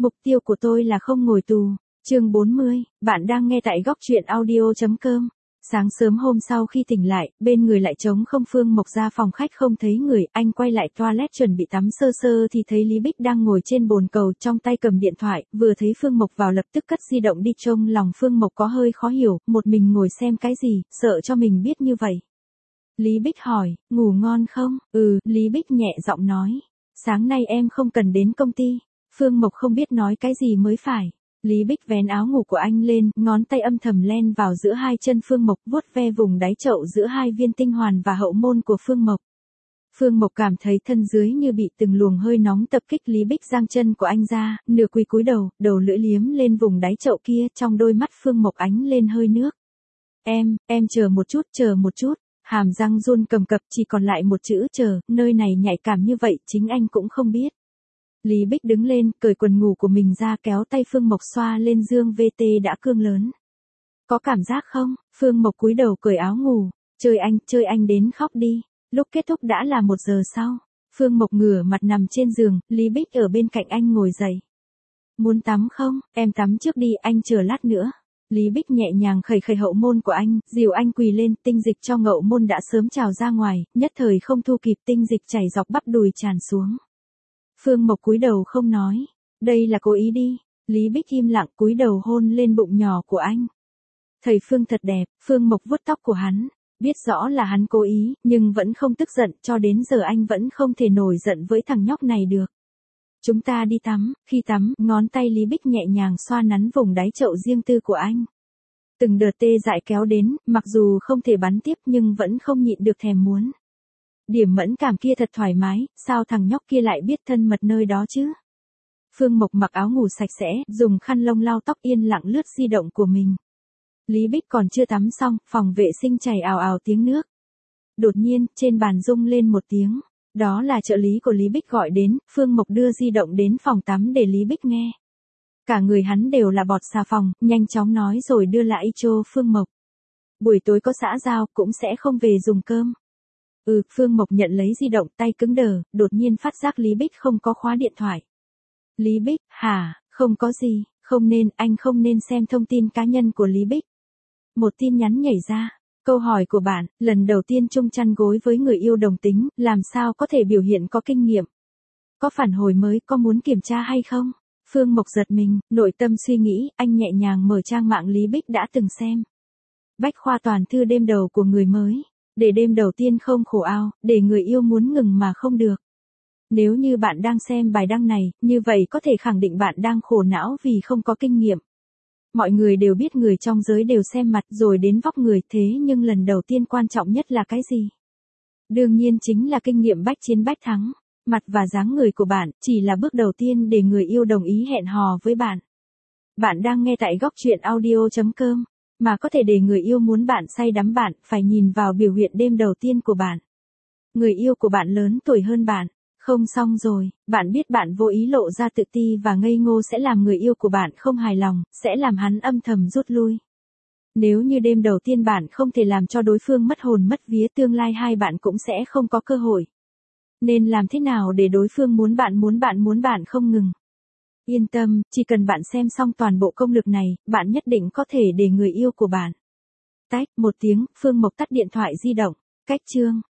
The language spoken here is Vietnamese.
Mục tiêu của tôi là không ngồi tù. Chương 40, bạn đang nghe tại góc truyện audio.com. Sáng sớm hôm sau khi tỉnh lại, bên người lại trống không. Phương Mộc ra phòng khách không thấy người, anh quay lại toilet chuẩn bị tắm sơ sơ thì thấy Lý Bích đang ngồi trên bồn cầu trong tay cầm điện thoại, vừa thấy Phương Mộc vào lập tức cất di động đi. Trông lòng Phương Mộc có hơi khó hiểu, một mình ngồi xem cái gì, sợ cho mình biết như vậy. Lý Bích hỏi, ngủ ngon không? Lý Bích nhẹ giọng nói. Sáng nay em không cần đến công ty. Phương Mộc không biết nói cái gì mới phải. Lý Bích vén áo ngủ của anh lên, ngón tay âm thầm len vào giữa hai chân Phương Mộc, vuốt ve vùng đáy chậu giữa hai viên tinh hoàn và hậu môn của Phương Mộc. Phương Mộc cảm thấy thân dưới như bị từng luồng hơi nóng tập kích. Lý Bích giang chân của anh ra, nửa quỳ cúi đầu, đầu lưỡi liếm lên vùng đáy chậu kia, trong đôi mắt Phương Mộc ánh lên hơi nước. Em chờ một chút. Hàm răng run cầm cập, chỉ còn lại một chữ chờ, nơi này nhạy cảm như vậy chính anh cũng không biết. Lý Bích đứng lên, cởi quần ngủ của mình ra, kéo tay Phương Mộc xoa lên dương VT đã cương lớn. Có cảm giác không? Phương Mộc cúi đầu cởi áo ngủ. Chơi anh đến khóc đi. Lúc kết thúc đã là 1 giờ sau. Phương Mộc ngửa mặt nằm trên giường, Lý Bích ở bên cạnh anh ngồi dậy. Muốn tắm không? Em tắm trước đi, anh chờ lát nữa. Lý Bích nhẹ nhàng khẩy hậu môn của anh, dìu anh quỳ lên, tinh dịch trong hậu môn đã sớm trào ra ngoài, nhất thời không thu kịp, tinh dịch chảy dọc bắp đùi tràn xuống. Phương Mộc cúi đầu không nói. Đây là cố ý đi. Lý Bích im lặng cúi đầu hôn lên bụng nhỏ của anh. Thầy Phương thật đẹp. Phương Mộc vuốt tóc của hắn. Biết rõ là hắn cố ý, nhưng vẫn không tức giận, cho đến giờ anh vẫn không thể nổi giận với thằng nhóc này được. Chúng ta đi tắm. Khi tắm, ngón tay Lý Bích nhẹ nhàng xoa nắn vùng đáy chậu riêng tư của anh. Từng đợt tê dại kéo đến, mặc dù không thể bắn tiếp nhưng vẫn không nhịn được thèm muốn. Điểm mẫn cảm kia thật thoải mái, sao thằng nhóc kia lại biết thân mật nơi đó chứ? Phương Mộc mặc áo ngủ sạch sẽ, dùng khăn lông lau tóc, yên lặng lướt di động của mình. Lý Bích còn chưa tắm xong, phòng vệ sinh chảy ào ào tiếng nước. Đột nhiên, trên bàn rung lên một tiếng. Đó là trợ lý của Lý Bích gọi đến. Phương Mộc đưa di động đến phòng tắm để Lý Bích nghe. Cả người hắn đều là bọt xà phòng, nhanh chóng nói rồi đưa lại cho Phương Mộc. Buổi tối có xã giao, cũng sẽ không về dùng cơm. Phương Mộc nhận lấy di động, tay cứng đờ, đột nhiên phát giác Lý Bích không có khóa điện thoại. Lý Bích, hả, không có gì, anh không nên xem thông tin cá nhân của Lý Bích. Một tin nhắn nhảy ra. Câu hỏi của bạn, lần đầu tiên chung chăn gối với người yêu đồng tính, làm sao có thể biểu hiện có kinh nghiệm? Có phản hồi mới, có muốn kiểm tra hay không? Phương Mộc giật mình, nội tâm suy nghĩ, anh nhẹ nhàng mở trang mạng Lý Bích đã từng xem. Bách khoa toàn thư đêm đầu của người mới. Để đêm đầu tiên không khổ ao, để người yêu muốn ngừng mà không được. Nếu như bạn đang xem bài đăng này, như vậy có thể khẳng định bạn đang khổ não vì không có kinh nghiệm. Mọi người đều biết người trong giới đều xem mặt rồi đến vóc người, thế nhưng lần đầu tiên quan trọng nhất là cái gì? Đương nhiên chính là kinh nghiệm bách chiến bách thắng. Mặt và dáng người của bạn chỉ là bước đầu tiên để người yêu đồng ý hẹn hò với bạn. Bạn đang nghe tại góc truyện audio.com. Mà có thể để người yêu muốn bạn say đắm, bạn phải nhìn vào biểu hiện đêm đầu tiên của bạn. Người yêu của bạn lớn tuổi hơn bạn. Không xong rồi, bạn biết bạn vô ý lộ ra tự ti và ngây ngô sẽ làm người yêu của bạn không hài lòng, sẽ làm hắn âm thầm rút lui. Nếu như đêm đầu tiên bạn không thể làm cho đối phương mất hồn mất vía, tương lai hai bạn cũng sẽ không có cơ hội. Nên làm thế nào để đối phương muốn bạn không ngừng? Yên tâm, chỉ cần bạn xem xong toàn bộ công lược này, bạn nhất định có thể để người yêu của bạn. Tách một tiếng, Phương Mộc tắt điện thoại di động. Cách chương